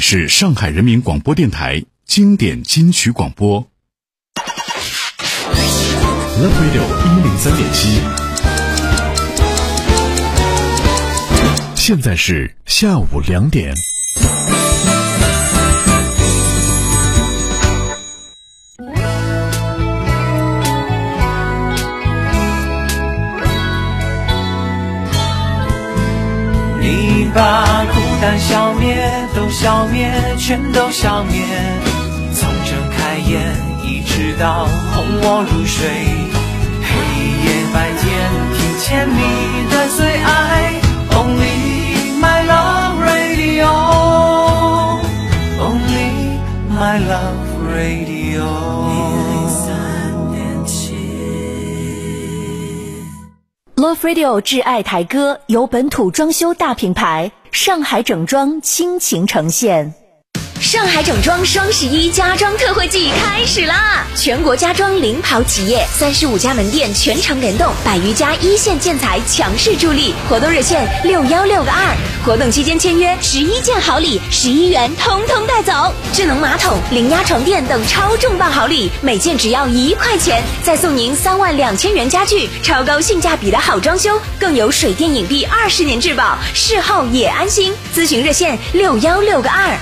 是上海人民广播电台经典金曲广播 Love Radio 103.7，现在是下午2点。 你把孤单消灭，都消灭，全都消灭。从睁开眼一直到哄我入睡，黑夜白天听见你的最爱 Only my love radio Only my love radio。Love Radio 挚爱台歌由本土装修大品牌上海整装倾情呈现。 上海整装双11家装特惠季开始啦！全国家装领跑企业，35家门店全程联动，100余家一线建材强势助力。活动热线616个2，活动期间签约11件好礼，11元通通带走。智能马桶、零压床垫等超重磅好礼，每件只要1块钱，再送您32000元家具，超高性价比的好装修，更有水电影壁20年质保，事后也安心。咨询热线616个2。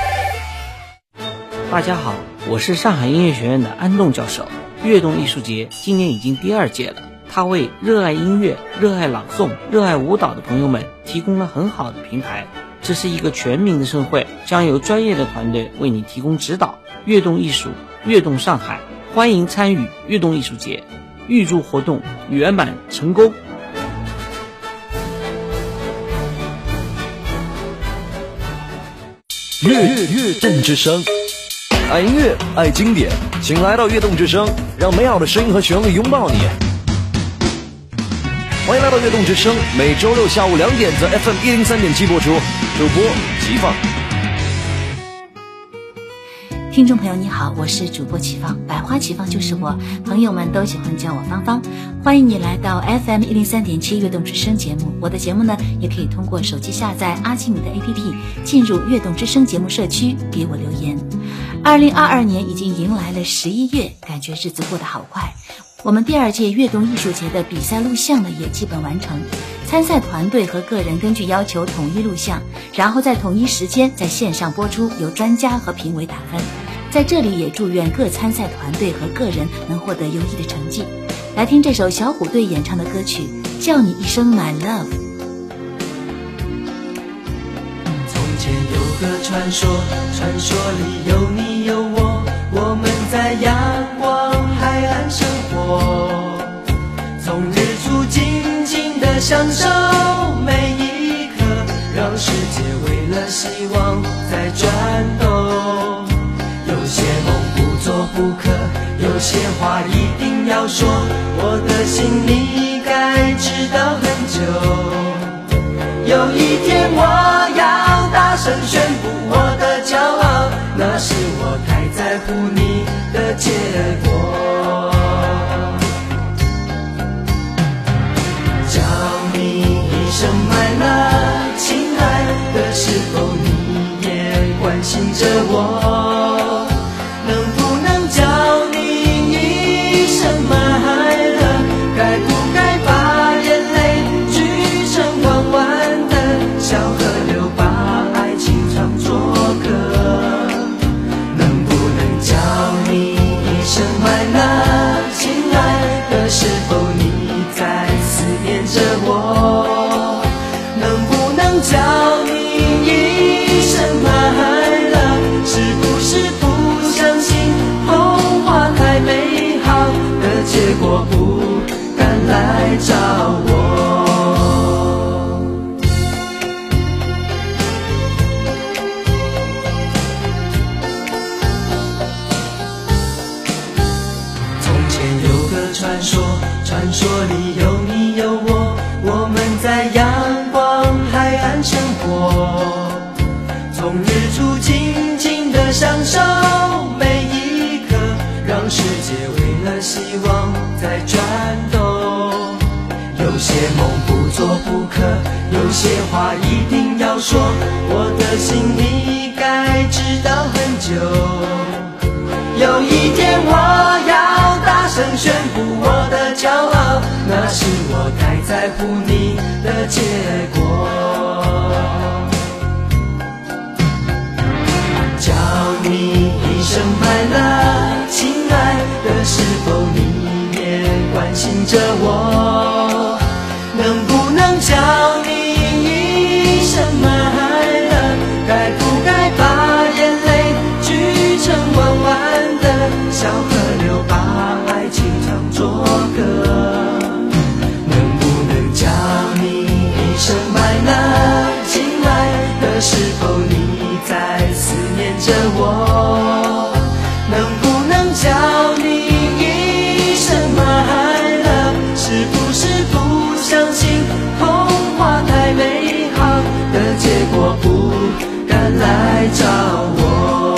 大家好，我是上海音乐学院的安栋教授。悦动艺术节今年已经第2届了，它为热爱音乐、热爱朗诵、热爱舞蹈的朋友们提供了很好的平台。这是一个全民的盛会，将由专业的团队为你提供指导。悦动艺术，悦动上海，欢迎参与悦动艺术节，预祝活动圆满成功。 悦动之声，爱音乐，爱经典，请来到悦动之声，让美好的声音和旋律拥抱你。欢迎来到悦动之声，每周六下午2点在 FM 103.7播出，主播齐放。 听众朋友你好，我是主播齐放，百花齐放就是我，朋友们都喜欢叫我芳芳。欢迎你来到 FM 103.7悦动之声节目，我的节目呢也可以通过手机下载阿基米的 APP， 进入悦动之声节目社区给我留言。2022年已经迎来了11月，感觉日子过得好快。我们第2届悦动艺术节的比赛录像呢也基本完成，参赛团队和个人根据要求统一录像，然后在统一时间在线上播出，由专家和评委打分。在这里也祝愿各参赛团队和个人能获得优异的成绩。来听这首小虎队演唱的歌曲《叫你一声 My Love》。 从前有个传说，传说里有你有我，我们在阳光海岸生活，从日出静静地享受每一刻，让世界为了希望在转动。有些梦不做不可，有些话一定要说，我的心你该知道很久。有一天我要大声宣布我的骄傲，那是我太在乎你的结果。叫你一声 My love， 亲爱的，是否你也关心着我？能不能叫你一声 My love， 该不该把眼泪聚成弯弯的小河流，把爱情唱作歌？能不能叫你一声 My love， 亲爱的，是否你在思念着我？能不能叫你一声 My love， 是不是不相信童话太美好的结果不敢来找我？从前有个传说，传说里有你有我，我们在阳光海岸生活，从日出静静地享受每一刻，让世界为了希望在转动。有些梦不做不可，有些话一定要说，我的心你该生买了，亲爱的，是否你也关心着我？能不能叫你一声买了？该不该把眼泪聚成弯弯的小河流，把爱情唱作歌？能不能叫你一声买了？亲爱的，是否你在思念着我？能不能叫你一声买了？是不是不相信童话太美好的结果，不敢来找我？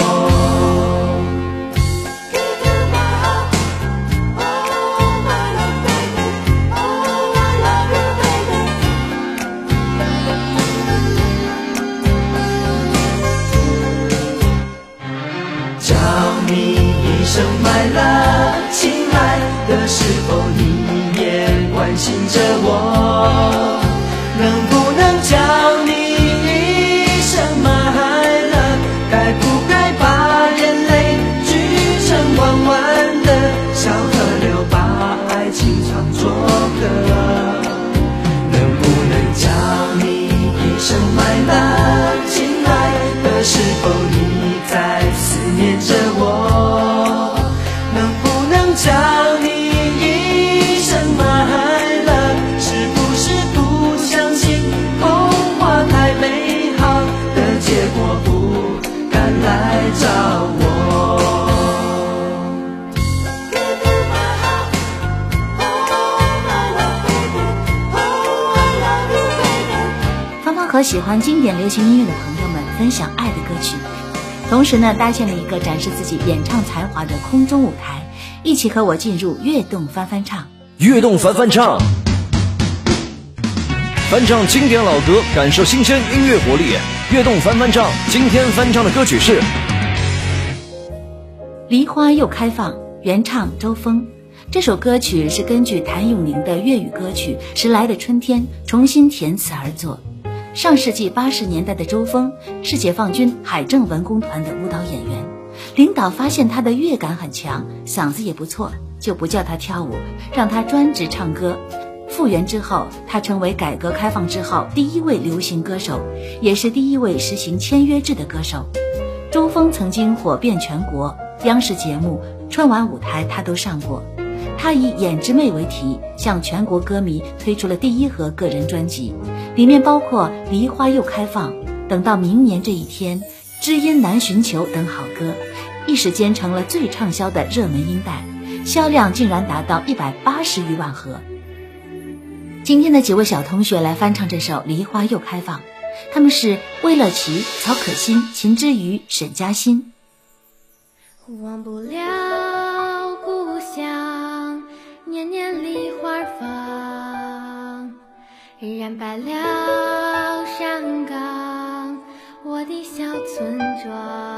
叫你一声买了，亲爱的，是否你也关心着我？能不能叫你一声买了？该不该把眼泪聚成弯弯的小河流，把爱情唱作歌？能不能叫你一声买了？亲爱的，是否你在思念着我？能不能叫你一声买了？是不是不相信童话太美好的结果，不敢来找我？ 芳芳和喜欢经典流行音乐的朋友们分享爱的歌曲，同时呢，搭建了一个展示自己演唱才华的空中舞台，一起和我进入悦动翻翻唱。 悦动翻翻唱，翻唱经典老歌，感受新鲜音乐活力。悦动翻翻唱，今天翻唱的歌曲是《 梨花又开放》，原唱周峰。这首歌曲是根据谭咏麟的粤语歌曲《迟来的春天》重新填词而作。上世纪80年代的周峰是解放军海政文工团的舞蹈演员，领导发现他的乐感很强，嗓子也不错，就不叫他跳舞，让他专职唱歌。复原之后，他成为改革开放之后第一位流行歌手，也是第一位实行签约制的歌手。周峰曾经火遍全国，央视节目、春晚舞台他都上过。他以演之妹为题，向全国歌迷推出了第1盒个人专辑，里面包括《梨花又开放》、等到明年这一天、知音难寻求等好歌，一时间成了最畅销的热门音带，销量竟然达到180余万盒。今天的几位小同学来翻唱这首《梨花又开放》，他们是魏乐琪、曹可欣、秦之瑜、沈嘉欣。 忘不了故乡，年年梨花放，染白了山岗，我的小村庄。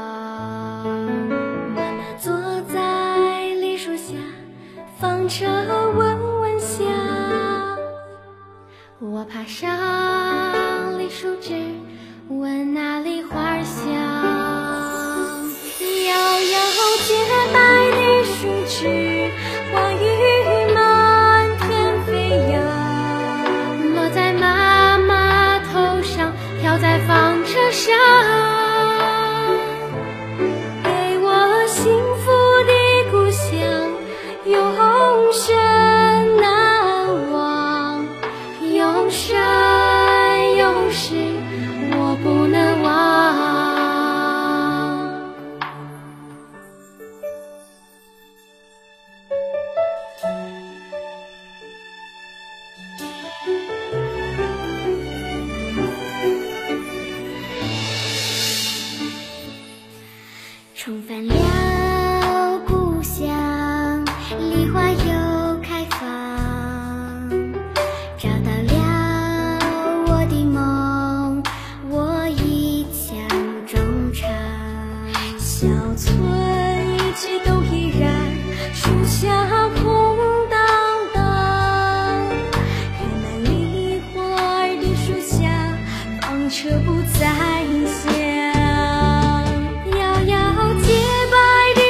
妈妈坐在梨树下，放着闻闻香，我爬上梨树枝，闻那梨花香。摇摇洁白的树枝，黄雨满天飞扬，落在妈妈头上，飘在纺车上，给我幸福的故乡永生难忘，永生永世我不能忘。重返了故乡，梨花又开放，找到了我的梦，我一腔衷肠。小村一切都依然，树下空荡荡，开满梨花的树下，纺车不再响。摇摇洁白的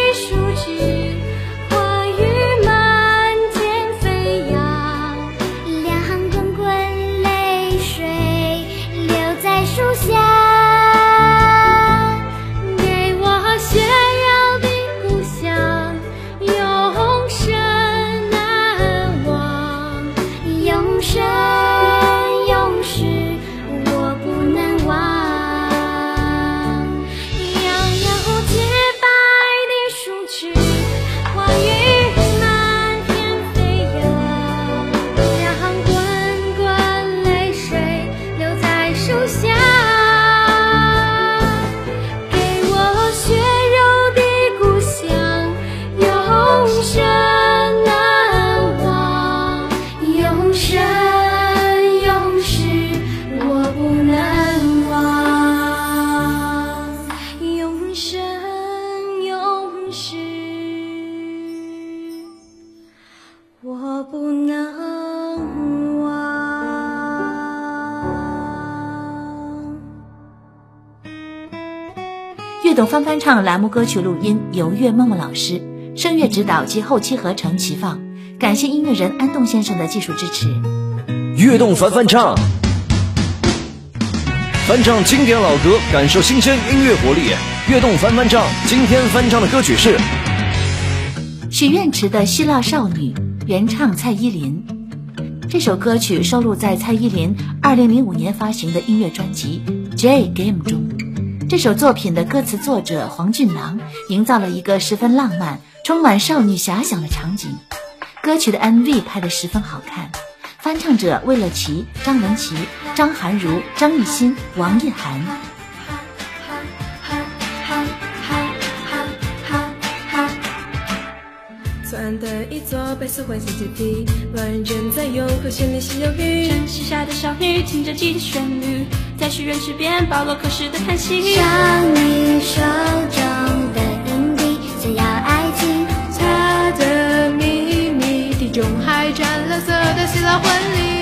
悦动翻唱栏目歌曲录音由岳梦梦老师，声乐指导及后期合成齐放，感谢音乐人安栋先生的技术支持。 悦动翻唱，翻唱经典老歌，感受新鲜音乐活力。悦动翻唱，今天翻唱的歌曲是许愿池的希腊少女，原唱蔡依林。这首歌曲收录在蔡依林2005年发行的音乐专辑《J Game》中。这首作品的歌词作者黄俊郎营造了一个十分浪漫、充满少女遐想的场景。歌曲的 MV 拍得十分好看，翻唱者魏乐琪、张文琪、张涵如、张艺兴、王奕涵。 钻的一座白色幻想阶梯，老人正在用和弦练习忧郁。城市下的少女听着记忆旋律，在许愿池边保罗可视的叹息。 少女手中的硬币想要爱情， 她的秘密，地中海湛蓝色的希腊婚礼。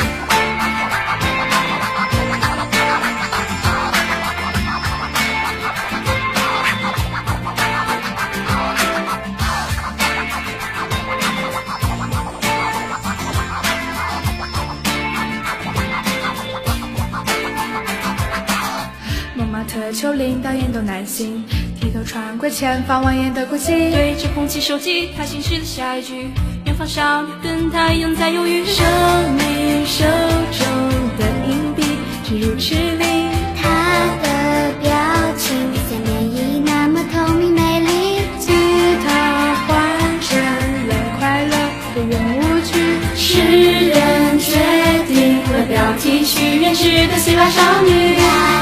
丘陵导演都难行，低头穿过前方蜿蜒的国旗，对着空气手机他心事的下一句，远方少女跟他一样在犹豫。少女手中的硬币沉入池里， 她的表情像涟漪那么透明美丽， 吉他换成了快乐的圆舞曲， 诗人决定了标题，许愿池的希腊少女。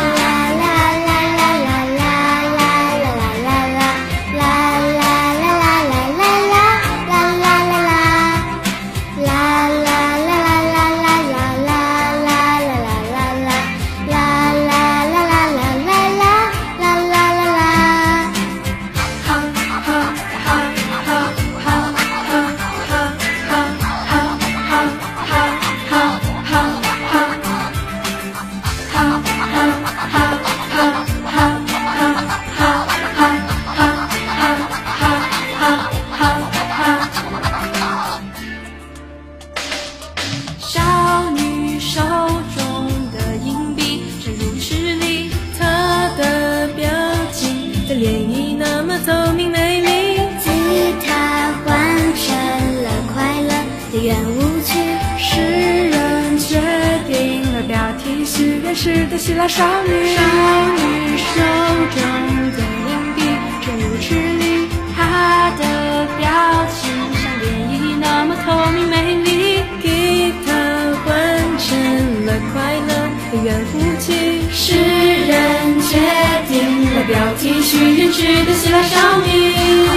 是的希腊少女，少女手中的硬币沉入池里，她的表情像涟漪那么透明美丽，吉他换成了快乐的圆舞曲， 诗人决定了标题，许愿池的希腊少女，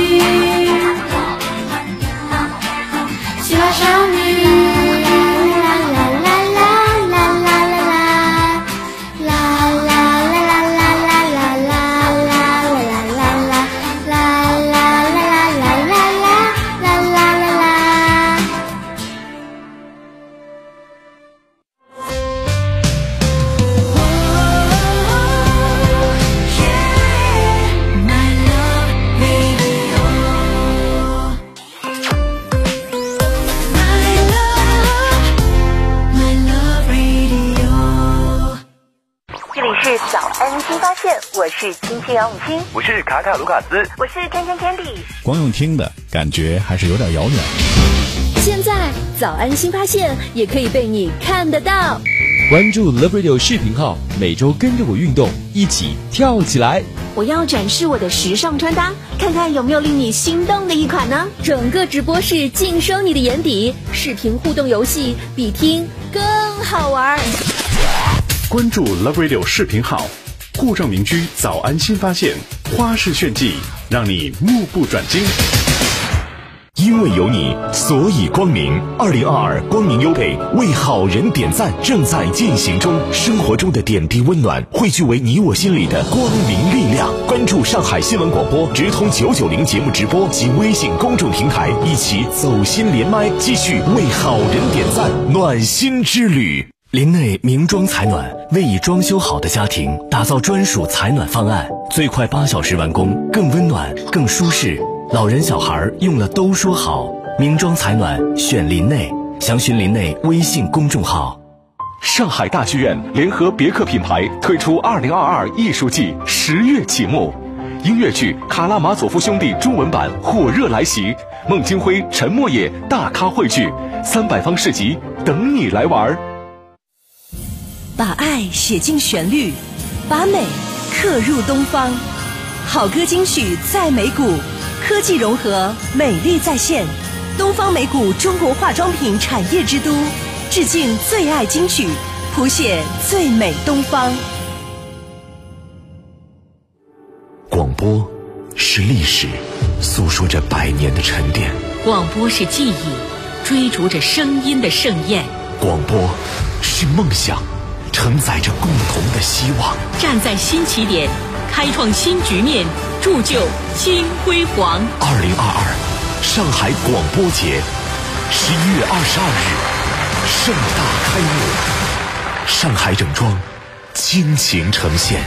希腊少女。 我是青青杨永清， 我是卡卡卢卡斯， 我是天天 Candy。 光用听的感觉还是有点遥远。 现在早安新发现也可以被你看得到。 关注 Love Radio 视频号，每周跟着我运动，一起跳起来。 我要展示我的时尚穿搭，看看有没有令你心动的一款呢？整个直播室尽收你的眼底，视频互动游戏比听更好玩。 关注 Love Radio 视频号，户政民居早安新发现，花式炫技，让你目不转睛。 因为有你，所以光明。2022光明优倍为好人点赞正在进行中，生活中的点滴温暖汇聚为你我心里的光明力量。关注上海新闻广播直通990节目直播及微信公众平台，一起走心连麦，继续为好人点赞，暖心之旅。 林内名庄采暖为已装修好的家庭打造专属采暖方案，最快8小时完工，更温暖更舒适，老人小孩用了都说好。名庄采暖选林内，详询林内微信公众号。 上海大剧院联合别克品牌推出2022艺术季10月启幕，音乐剧《卡拉马佐夫兄弟》中文版火热来袭，孟京辉、陈默野大咖汇聚，300方市集等你来玩。 把爱写进旋律，把美刻入东方。好歌金曲在美谷，科技融合，美丽在线。东方美谷中国化妆品产业之都，致敬最爱金曲，谱写最美东方。 广播是历史，诉说着100年的沉淀； 广播是记忆，追逐着声音的盛宴； 广播是梦想，承载着共同的希望。 站在新起点，开创新局面，铸就新辉煌。 2022上海广播节11月22日盛大开幕，上海整装倾情呈现。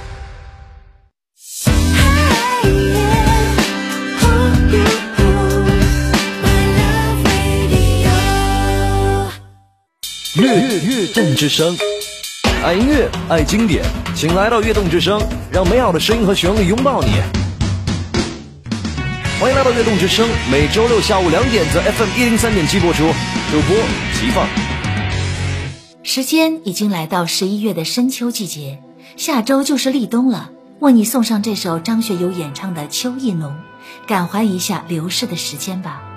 悦动之声，爱音乐，爱经典，请来到悦动之声，让美好的声音和旋律拥抱你。欢迎来到悦动之声，每周六下午2点在 FM103.7 播出，主播齐放。 时间已经来到11月的深秋季节，下周就是立冬了。为你送上这首张学友演唱的《秋意浓》，感怀一下流逝的时间吧。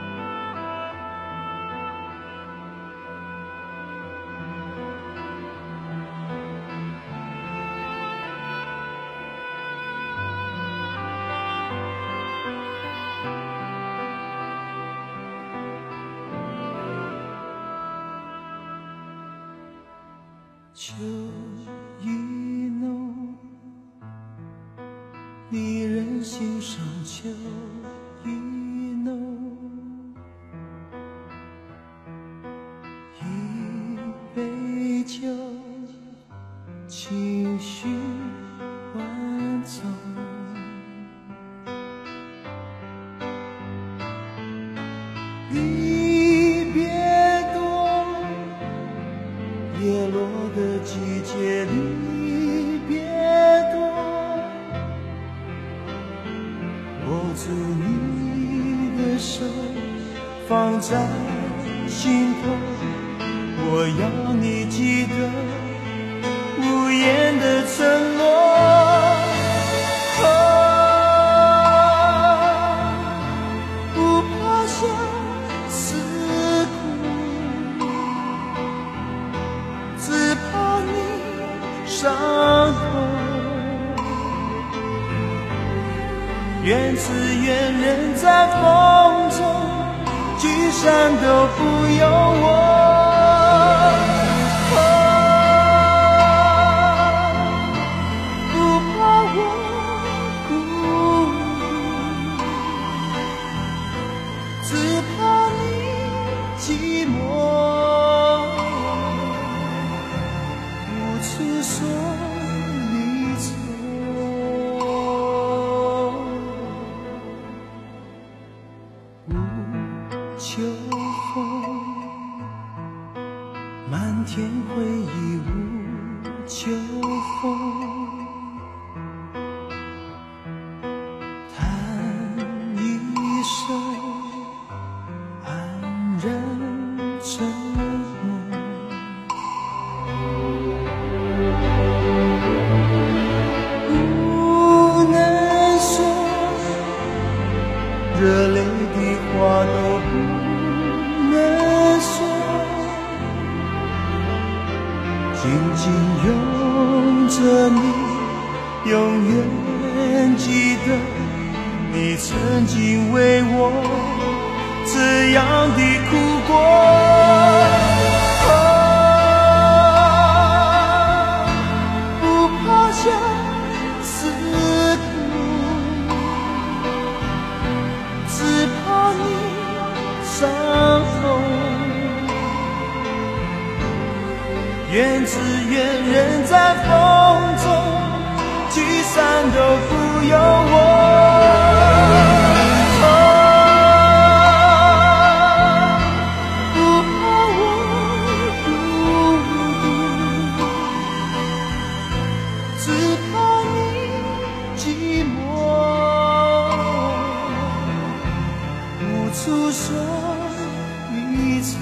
秋意浓，离人心上秋意浓，一杯酒，情绪万种，离别多，叶落的季节离别多，握住你的手，放在心头，我要你记得无言的承诺。不怕相思苦，只怕你伤痛，缘字缘人在风中，聚散都不由我。不怕我孤独，只怕你寂寞，无处说离愁。秋风，漫天回忆无秋风，叹一声安然沉默，不能说热泪的话都不能说，紧紧拥着你，永远记得你曾经为我这样的哭过。不怕相思苦，只怕你伤痛， 缘字缘人在风中，聚散都不由我。诉说离愁。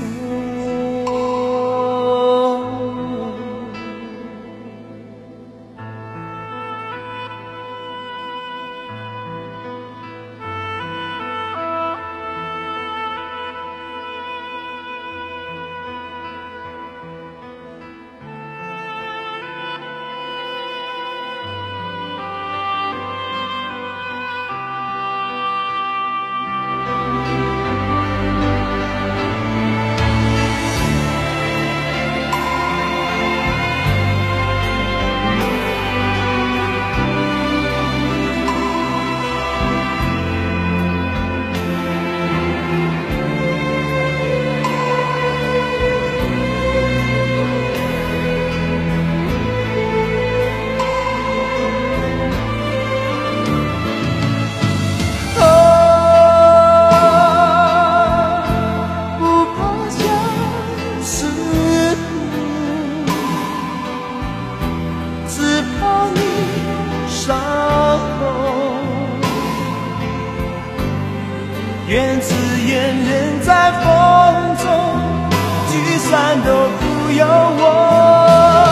缘字缘人在风中，聚散都不由我。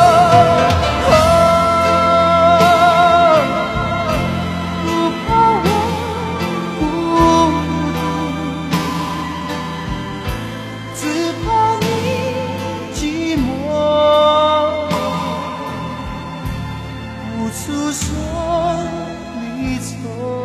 不怕我孤独，只怕你寂寞，无处说离愁。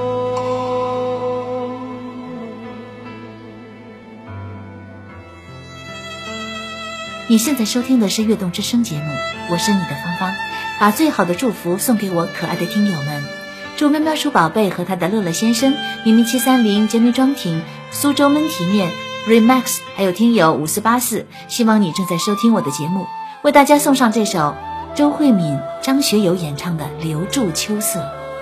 你现在收听的是《悦动之声》节目，我是你的芳芳，把最好的祝福送给我可爱的听友们。祝喵喵鼠宝贝和他的乐乐先生、明明730、杰米庄婷、苏州焖体面、Remax， 还有听友5484，希望你正在收听我的节目，为大家送上这首周慧敏、张学友演唱的《留住秋色》。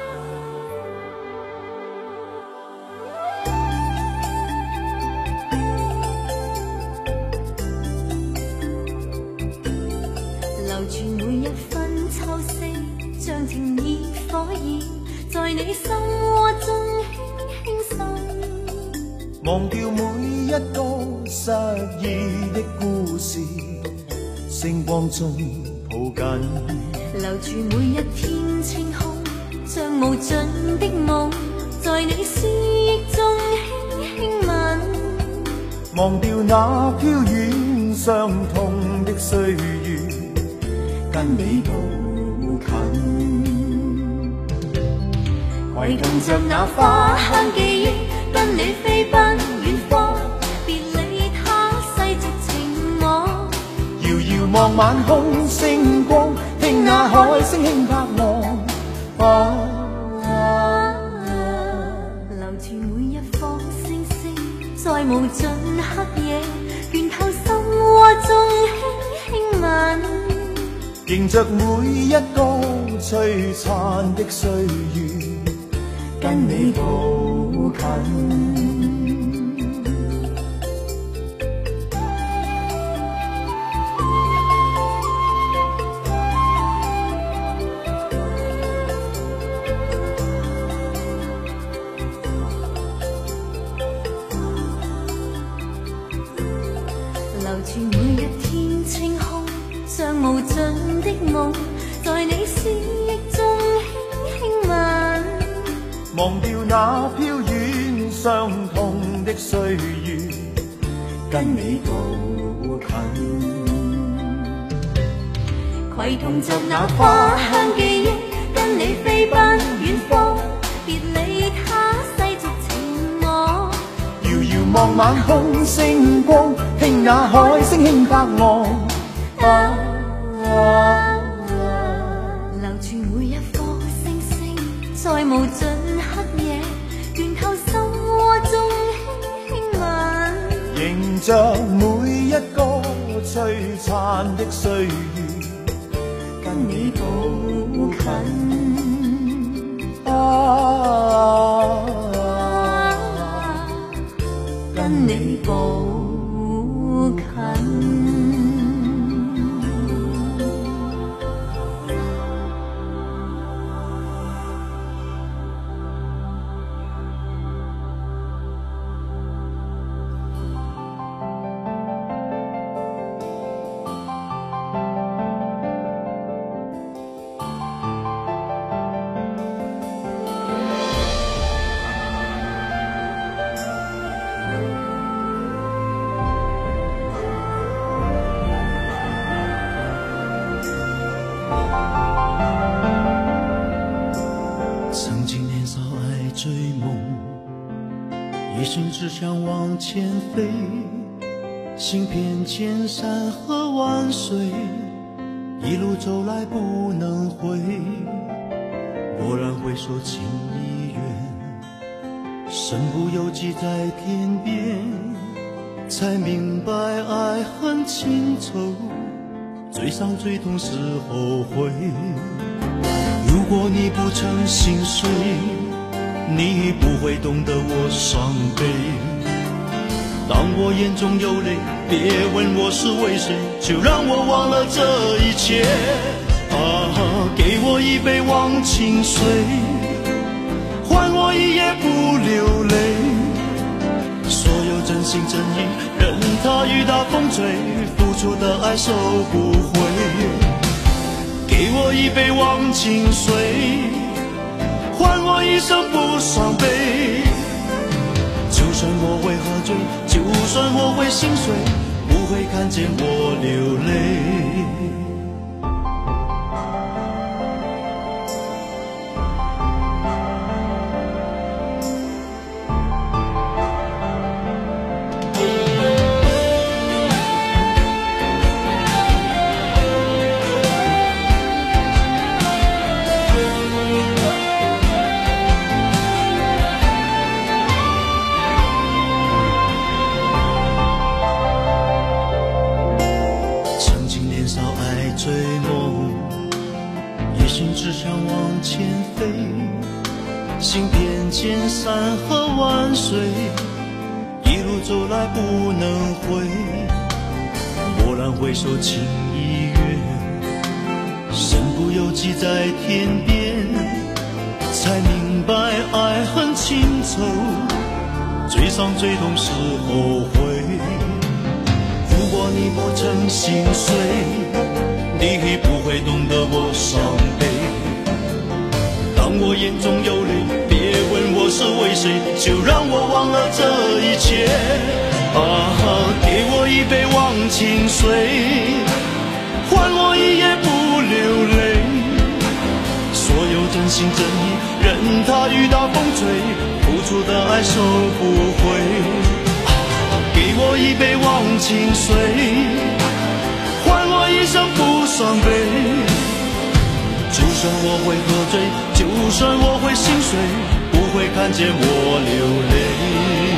在你心窩中輕輕滲， 忘掉每一個失意的故事，星光中抱緊， 留住每一天清空，像無盡的夢，在你思憶中輕輕吻， 忘掉那飄遠傷痛的歲月，跟你抱近。 攜同着那花香記憶，跟你飛奔遠方，別理他世俗情網。 遙遙望晚空星光，聽那海聲輕拍浪。 留住每一顆星星，在無盡黑夜，倦透心窩中輕輕吻， 迎着每一個璀璨的歲月，跟你抱近。 留住每一天清空，像無盡的夢，在你思憶中輕輕吻， 忘掉那飄遠傷痛的歲月，跟你抱近。 攜同着那花香記憶，跟你飛奔遠方，別理他世俗情網。 遙遙望晚空星光，聽那海聲輕拍浪。 留住每一顆星星，在無盡黑夜，倦透心窩中輕輕吻， 迎着每一個璀璨的歲月，跟你抱近跟你抱近。 一生只想往前飞，行遍千山和万水，一路走来不能回。蓦然回首，情已远，身不由己在天边，才明白爱恨情仇，最伤最痛是后悔。如果你不曾心碎，你不会懂得我伤悲。当我眼中有泪，别问我是为谁，就让我忘了这一切。给我一杯忘情水，换我一夜不流泪。所有真心真意，任它雨打风吹，付出的爱收不回。给我一杯忘情水，换我一生不伤悲。就算我会喝醉，就算我会心碎，不会看见我流泪。只想往前飞，行遍千山和万水，一路走来不能回。蓦然回首，情已远，身不由己在天边，才明白爱恨情仇，最伤最痛是后悔。如果你不曾心碎，你不会懂得我伤悲。当我眼中有泪，别问我是为谁，就让我忘了这一切。给我一杯忘情水，换我一夜不流泪。所有真心真意，任它雨打风吹，付出的爱收不回。给我一杯忘情水，换我一生不伤悲。就算我会喝醉，就算我会心碎，不会看见我流泪。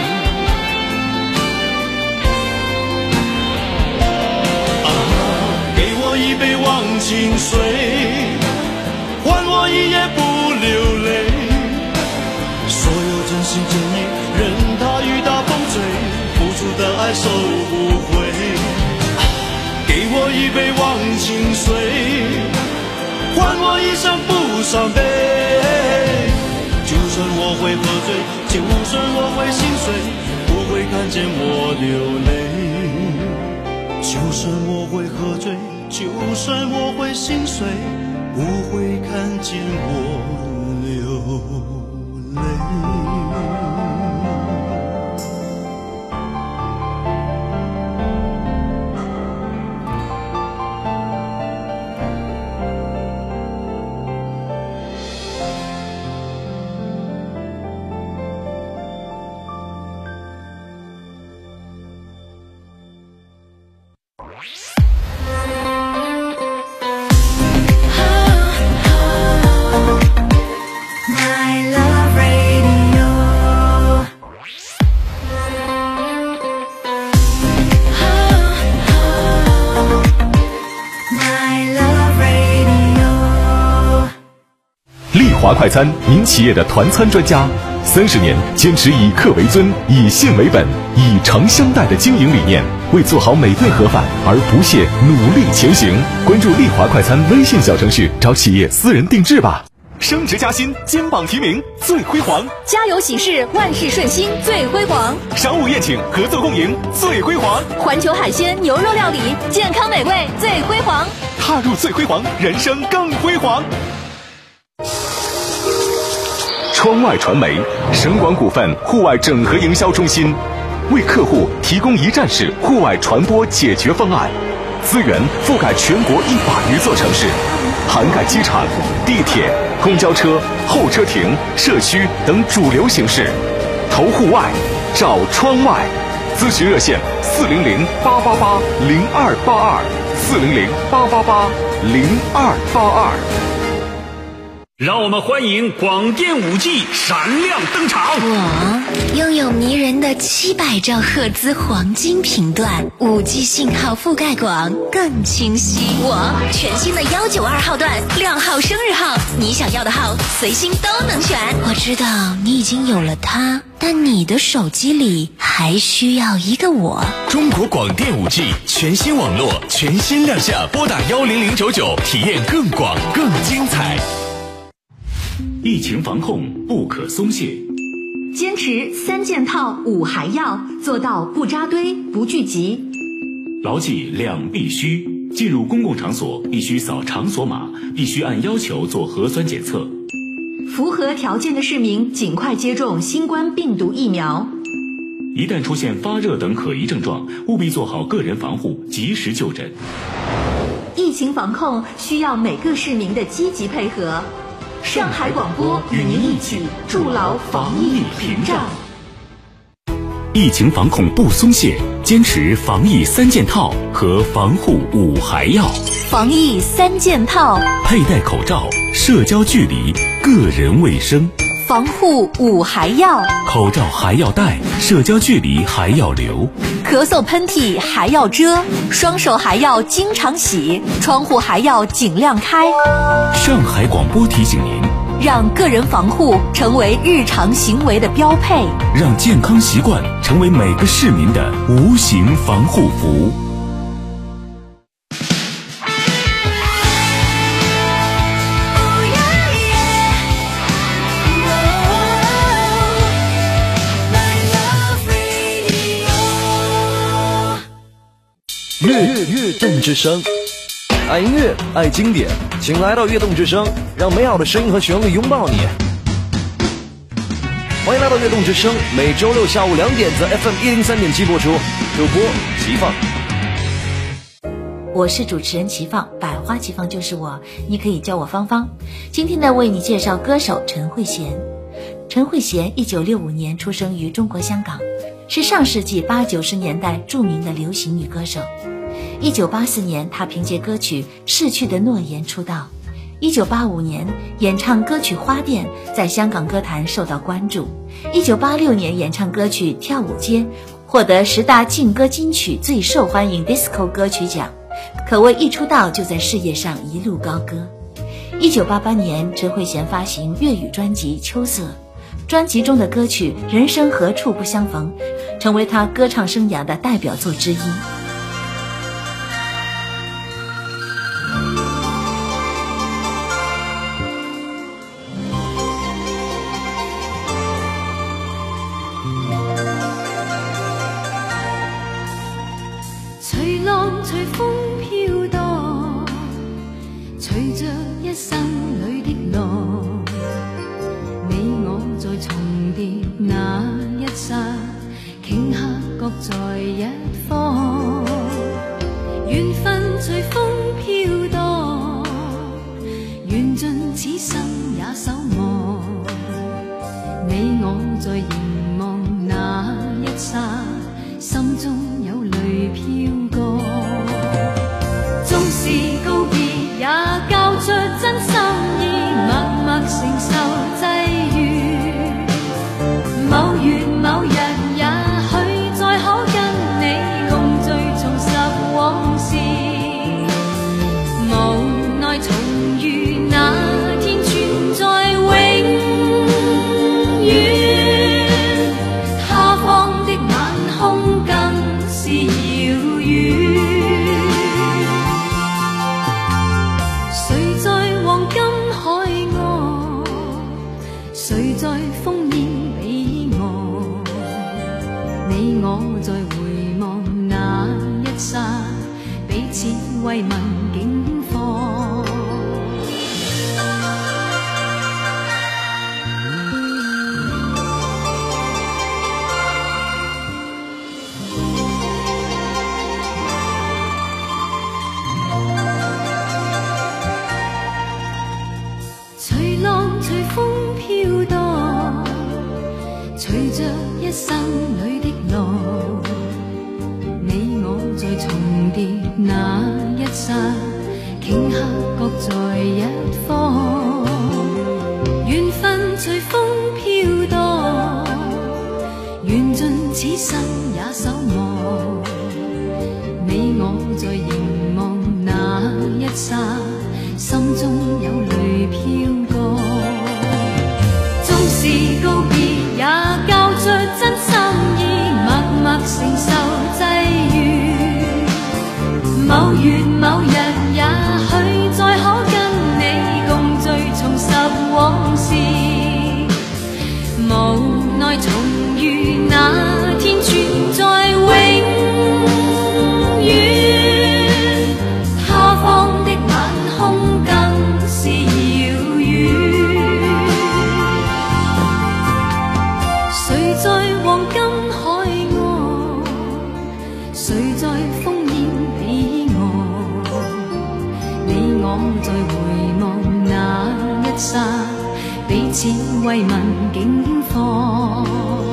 给我一杯忘情水，换我一夜不流泪。所有真心真意，任它雨打风吹，付出的爱收不回。给我一杯忘情水，换我一生不伤悲。就算我会喝醉，就算我会心碎，不会看见我流泪。就算我会喝醉，就算我会心碎，不会看见我流泪。 My 华快餐，您企业的团餐专家，30年坚持以客为尊、以信为本、以诚相待的经营理念，为做好每顿盒饭而不懈努力前行。关注丽华快餐微信小程序，找企业私人定制吧。升职加薪，金榜题名最辉煌； 家有喜事，万事顺心最辉煌； 商务宴请，合作共赢最辉煌； 环球海鲜牛肉料理，健康美味最辉煌。 踏入最辉煌，人生更辉煌。窗外传媒，省广股份户外整合营销中心，为客户提供一站式户外传播解决方案，资源覆盖全国100余座城市，涵盖机场、地铁、公交车、候车亭、社区等主流形式。投户外，找窗外。咨询热线400-888-0282，400-888-0282。 让我们欢迎广电5G闪亮登场。 我拥有迷人的700兆赫兹黄金频段，5G 信号覆盖广，更清晰。我全新的192号段，2号生日号，你想要的号随心都能选。我知道你已经有了它，但你的手机里还需要一个我。 中国广电5G全新网络全新亮相，拨打10099，体验更广更精彩。 疫情防控不可松懈， 坚持3件套5还要，做到不扎堆不聚集。 牢记2必须，进入公共场所必须扫场所码，必须按要求做核酸检测。 符合条件的市民尽快接种新冠病毒疫苗。 一旦出现发热等可疑症状，务必做好个人防护，及时就诊。 疫情防控需要每个市民的积极配合。上海广播与您一起筑牢防疫屏障。 疫情防控不松懈，坚持防疫3件套和防护5还要。 防疫3件套： 佩戴口罩、社交距离、个人卫生。 防护5还要： 口罩还要戴，社交距离还要留， 咳嗽喷嚏还要遮，双手还要经常洗，窗户还要尽量开。 上海广播提醒您， 让个人防护成为日常行为的标配， 让健康习惯成为每个市民的无形防护服。 悦动之声，爱音乐，爱经典，请来到悦动之声，让美好的声音和旋律拥抱你。欢迎来到悦动之声，每周六下午2点在 FM 103.7播出，主播齐放。 我是主持人齐放，百花齐放就是我，你可以叫我芳芳。今天呢，为你介绍歌手陈慧娴。陈慧娴1965年出生于中国香港，是上世纪80、90年代著名的流行女歌手。1984年，她凭借歌曲《逝去的诺言》出道。1985年，演唱歌曲《花店》在香港歌坛受到关注。1986年，演唱歌曲《跳舞街》，获得10大劲歌金曲最受欢迎 disco 歌曲奖，可谓一出道就在事业上一路高歌。1988年，陈慧娴发行粤语专辑《秋色》，专辑中的歌曲《人生何处不相逢》成为她歌唱生涯的代表作之一。 随浪随风飘荡，随着一生里的浪，你我在重叠那一刹，顷刻各在一方。缘分随风飘荡，缘尽此生也守望。你我在凝望那一刹，心中有泪飘过。纵是告别，也交出真心意，默默承受際遇。某月某日，也許再可跟你共聚，重拾往事。無奈重遇那天，存在永烽煙彼岸，你我在回望那一剎，彼此慰問境況。隨浪隨風飄蕩，隨着一生裏的路，你我在重疊那一剎，頃刻各在一方。緣分隨風飄蕩，緣盡此生也守望。你我在凝望那一剎，心中有淚飄過。縱是告別也交出真心意，默默承受際遇。某月某日也許再可跟你共聚重拾往事，無奈重遇那天存在永遠，他方的晚空更是遙遠。誰在黃金海岸，誰在烽煙彼岸，你我在回望那一剎，彼此慰問境況。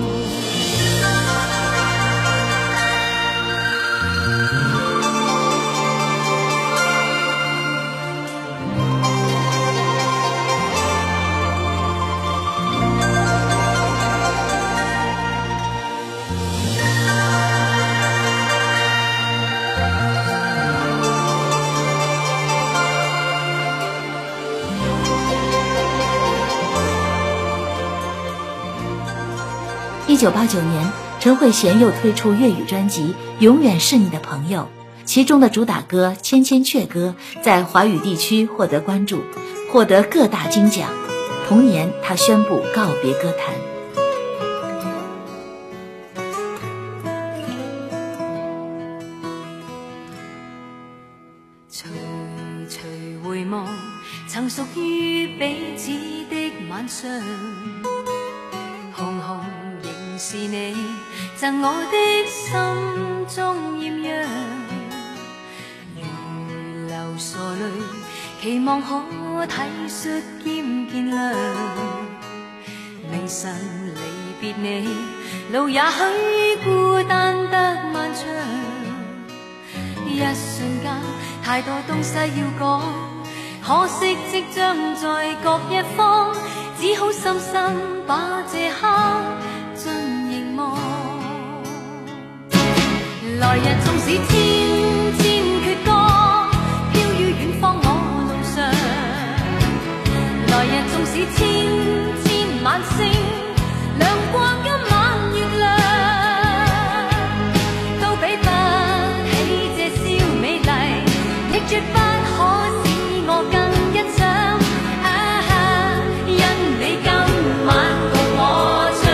1989年，陈慧娴又推出粤语专辑《永远是你的朋友》，其中的主打歌《千千阙歌》在华语地区获得关注，获得各大金奖。同年，她宣布告别歌坛。 徐徐回望，曾屬於彼此的晚上，紅紅仍是你贈我的心中豔陽，如流傻淚，期望可體恤兼見諒。明晨離別你，路也許孤單得漫長，一瞬間太多東西要講，可惜即將在各一方，只好深深把這刻盡凝望。來日縱使千千闕歌，飄於遠方我路上，來日縱使千千晚星，亮過今晚月亮，都比不起這宵美麗，亦絕不可使我更欣賞。因你今晚共我唱。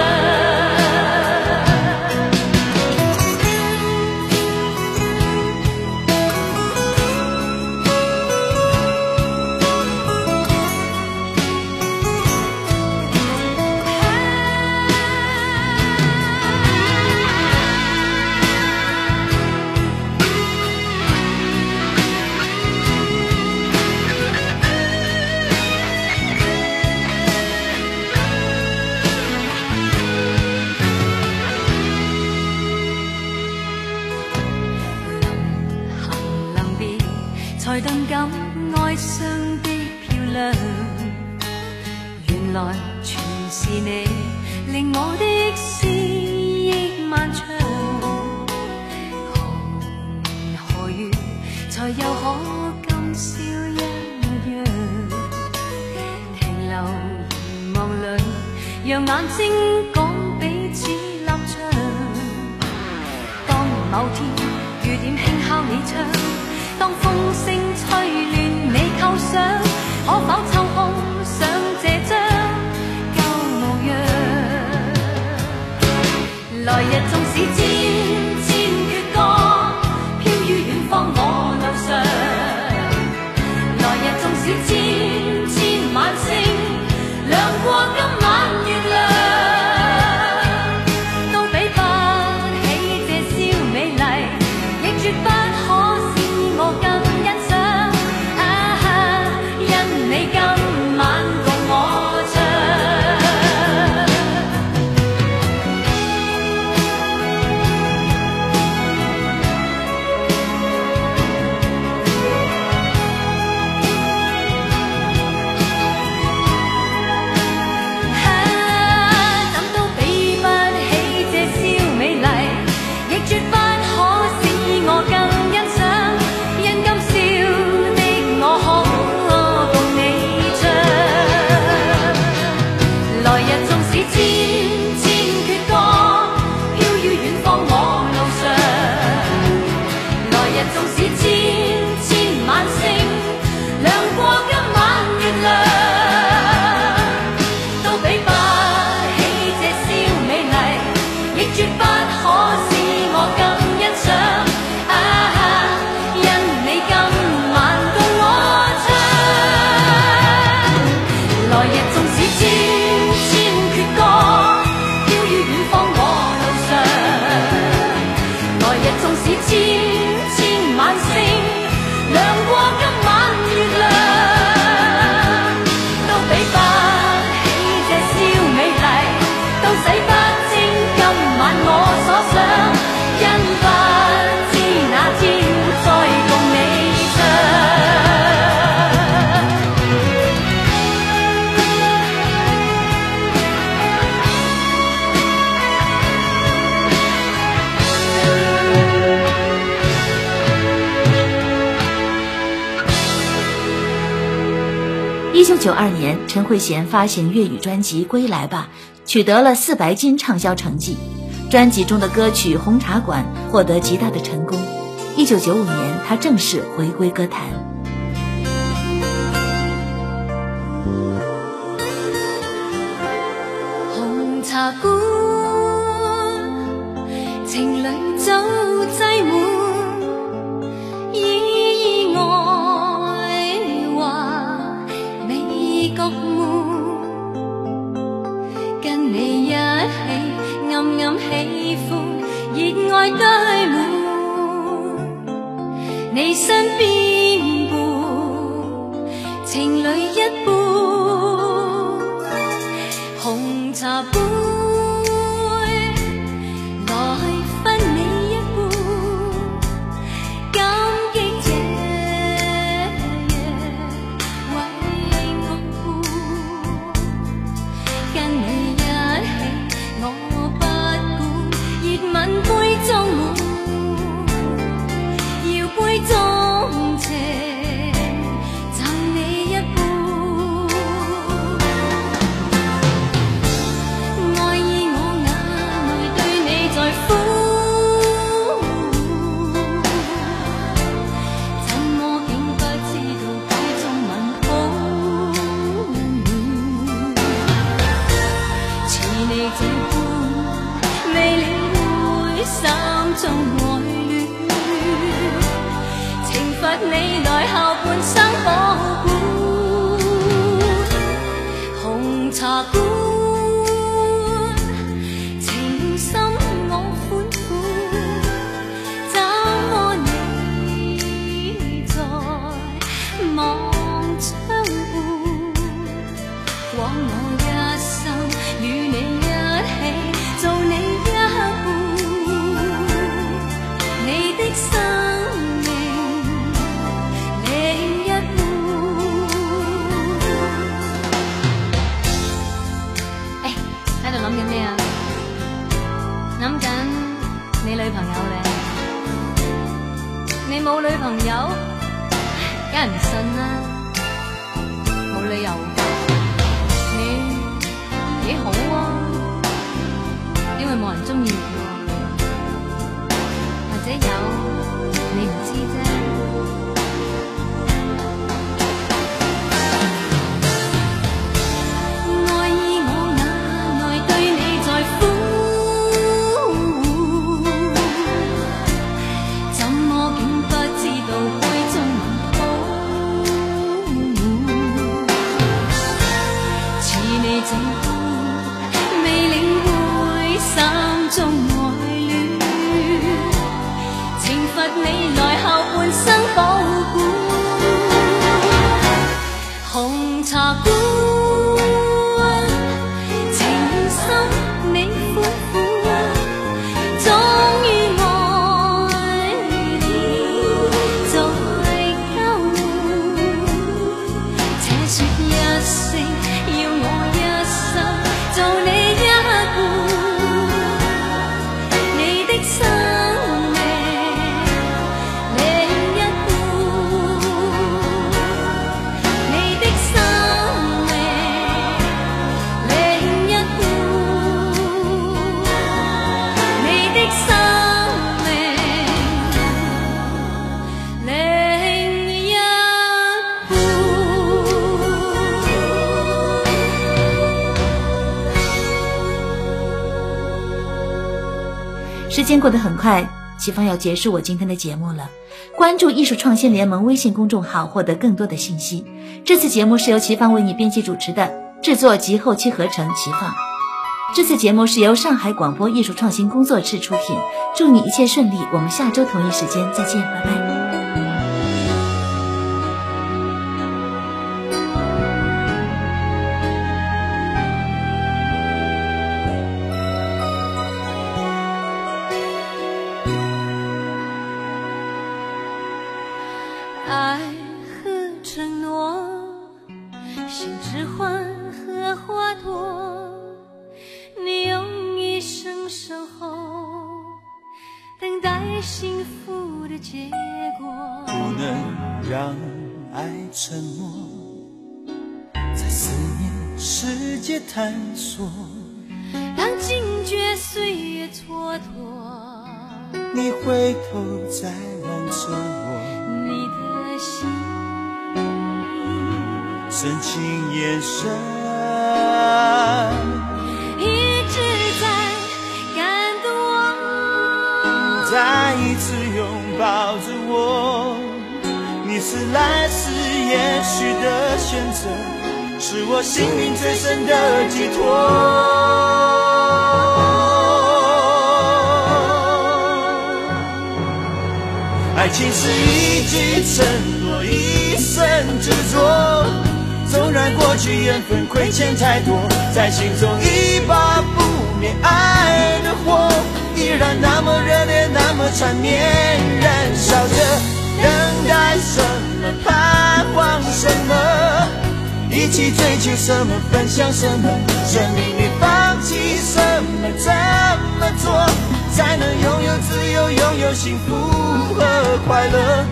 才頓感哀傷的漂亮，原來全是你令我的思憶漫長。何年何月才又可今宵一樣，停留凝望裏，讓眼睛講彼此立場。當某天雨點輕敲你窗，當風聲吹亂你構想，可否抽空想這張舊模樣？ 漸漸決過，飄於遠方我路上。來日縱使千千晚星，亮過今晚月亮，都比不起這宵美麗，亦絕不可使我更欣賞。因你今晚共我唱，來日縱使千千闕歌，飄於遠方我路上。來日縱使千千晚星，亮過今晚月亮，都比不起這宵美麗，都洗不清今晚我所想。因不知那天再共你 1992年，陈慧娴发行粤语专辑《归来吧》，取得了400金畅销成绩。专辑中的歌曲《红茶馆》获得极大的成功。1995年，她正式回归歌坛。 紅茶館，情侶早擠滿，意外話未覺悶，跟你一起暗暗喜歡，熱愛堆滿，你身邊伴，情侶一般，紅茶杯來分你一半，感激這夜為我伴，跟你一起我不管，熱吻杯中滿，搖杯中情，贈你一半。愛意我眼內對你在乎，怎麼竟不知道杯中吻好？似你這般未領會心中愛戀，懲罰你來後半生保管。紅茶館，情深我款款，怎麼你在望窗畔？枉我一生與你一起做你一半，你的生命另一半。喺度諗緊咩啊？諗緊你女朋友咧？你冇女朋友，梗係唔信啦，冇理由㗎。你幾好啊，因為冇人中意你喎，或者有你唔知啫。愛意我眼內對你在乎，怎麼竟不知道杯中吻好？似你這般未領會心中愛时间过得很快，齐芳要结束我今天的节目了。关注艺术创新联盟微信公众号，获得更多的信息。这次节目是由齐芳为你编辑主持的，制作及后期合成齐芳。这次节目是由上海广播艺术创新工作室出品。祝你一切顺利，我们下周同一时间再见，拜拜。 爱和承诺，像指环和花朵，你用一生守候，等待幸福的结果。 不能让爱沉默，在思念世界探索。 当惊觉岁月蹉跎， 你回头再望着我， 你的心深情眼神一直在感动我， 再一次拥抱着我。你是来世也许的选择，是我心灵最深的寄托。爱情是一句承诺，一生执着，纵然过去缘分亏欠太多，在心中一把不灭爱的火，依然那么热烈，那么缠绵，燃烧着，等待什么，盼望什么，一起追求什么，分享什么，生命里放弃什么，怎么做才能拥有自由，拥有幸福和快乐。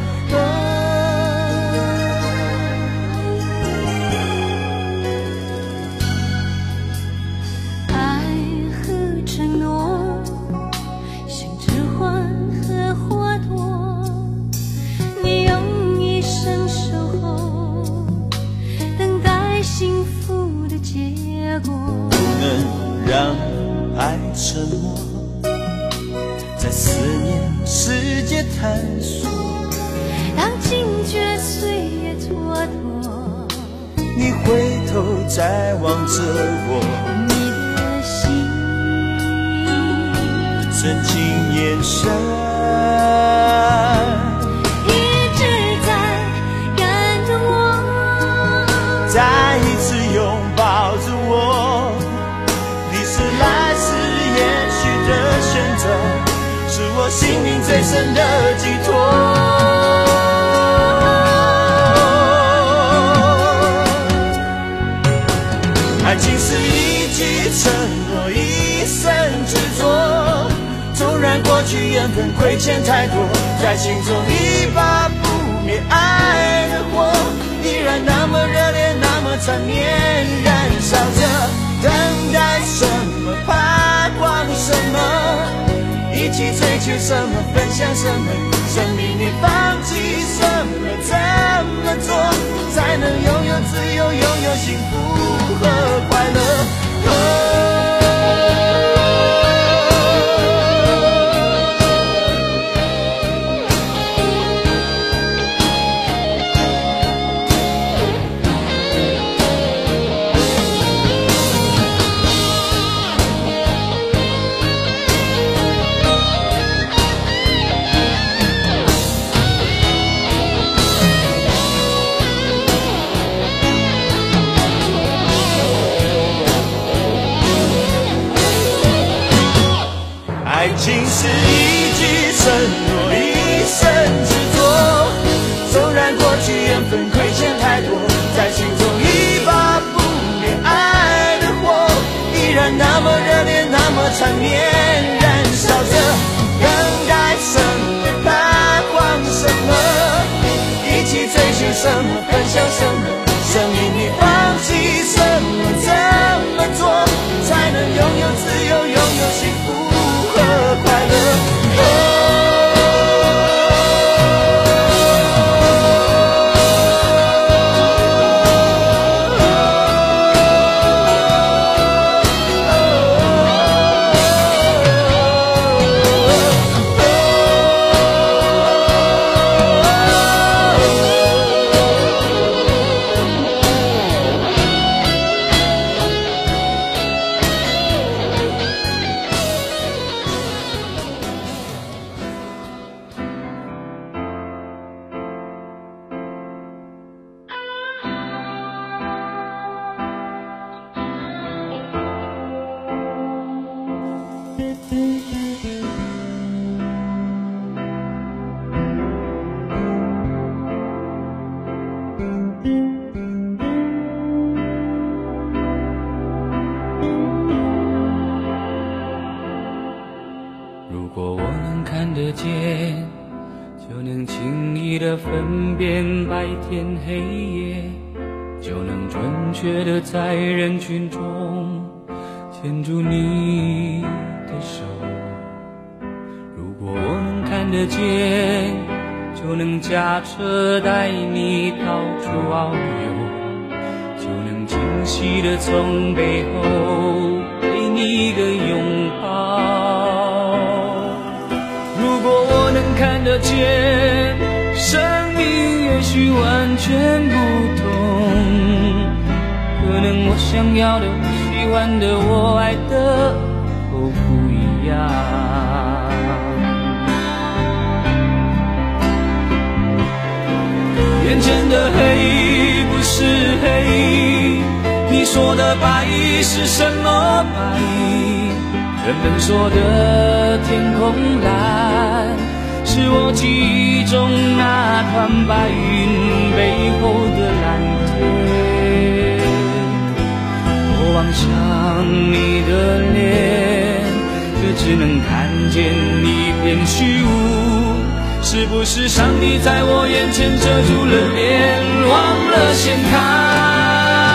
爱和承诺，像指环和花朵，你用一生守候，等待幸福的结果。 不能让爱沉默，在思念世界探索。 当惊觉岁月蹉跎， 你回头再望着我， 你的心深情眼神一直在感动我， 再一次拥抱着我。你是来世也许的选择，是我心灵最深的寄托。爱情是一句承诺，一生执着，纵然过去缘分亏欠太多，在心中一把不灭爱的火，依然那么热烈，那么缠绵，燃烧着，等待什么，盼望什么，一起追求什么，分享什么，生命里放弃什么，怎么做才能拥有自由，拥有幸福和快乐。爱情是一句承诺，一生执着，纵然过去缘分亏欠太多，在心中一把不灭爱的火，依然那么热烈，那么缠绵，燃烧着，等待什么，盼望什么，一起追求什么，分享什么，生命里放弃什么，怎么做才能拥有自由，拥有幸福和快乐。 果我能看得见，就能轻易地分辨白天黑夜，就能准确地在人群中牵住你的手。如果我能看得见，就能驾车带你到处遨游，就能惊喜地从背后给你一个拥抱。如果我能看得见，生命也许完全不同，可能我想要的、我喜欢的、我爱的都不一样。眼前的黑不是黑，你说的白是什么白？人们说的天空蓝，是我记忆中那团白云背后的蓝天。我望向你的脸，却只能看见一片虚无。是不是上帝在我眼前遮住了脸，忘了掀开？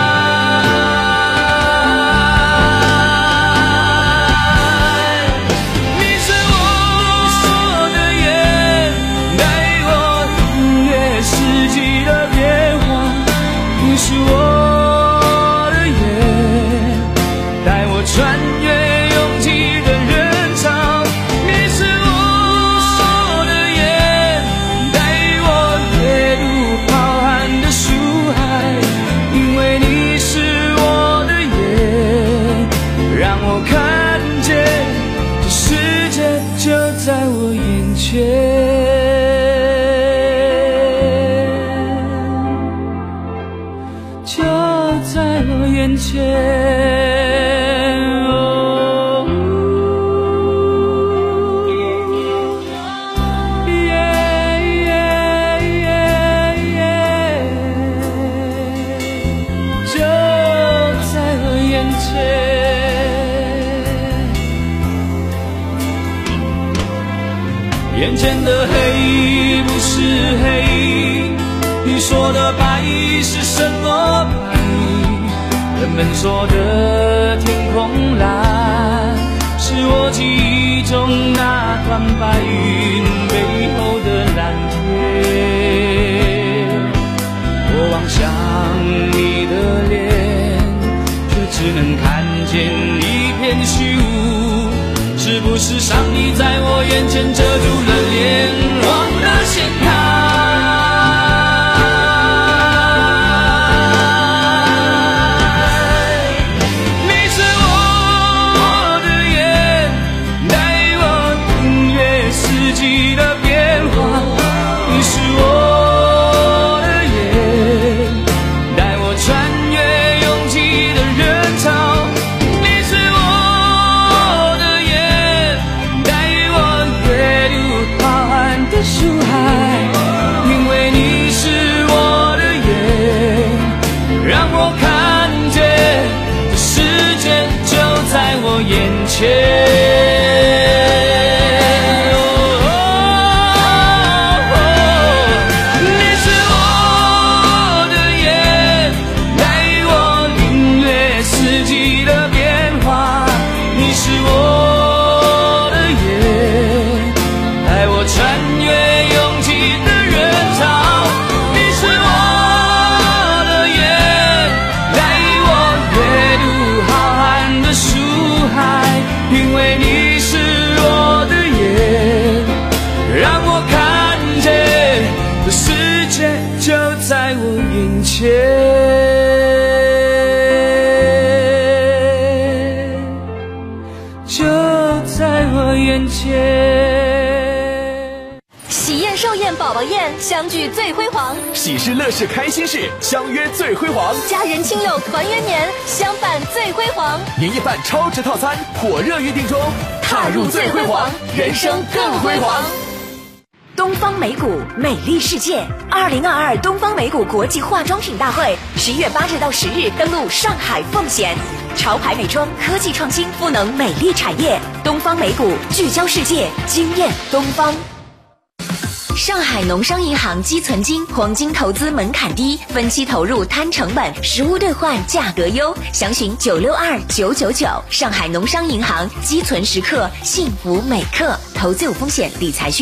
是我的眼，带我穿越拥挤的人潮。你是我的眼，带我阅读浩瀚的书海。因为你是我的眼，让我看见这世界就在我眼前。眼前，哦，就在我眼前。眼前的黑不是黑，你说的白是什么白？人们说的天空蓝，是我记忆中那团白云背后的蓝天。我望向你的脸，却只能看见一片虚无。是不是上帝在我眼前遮住了脸，忘了掀开？眼前。就在我眼前。 喜宴寿宴宝宝宴，相聚最辉煌； 喜事乐事开心事，相约最辉煌； 家人亲友团圆年，相伴最辉煌。 年夜饭超值套餐火热预定中， 踏入最辉煌，人生更辉煌。东方美谷美丽世界2022东方美谷国际化妆品大会11月8日到10日登陆上海奉贤。 潮牌美妆、科技创新、赋能美丽产业。东方美股聚焦世界，惊艳东方。上海农商银行积存金，黄金投资门槛低，分期投入摊成本，实物兑换价格优，详询962999。上海农商银行积存时刻，幸福每刻。投资有风险，理财需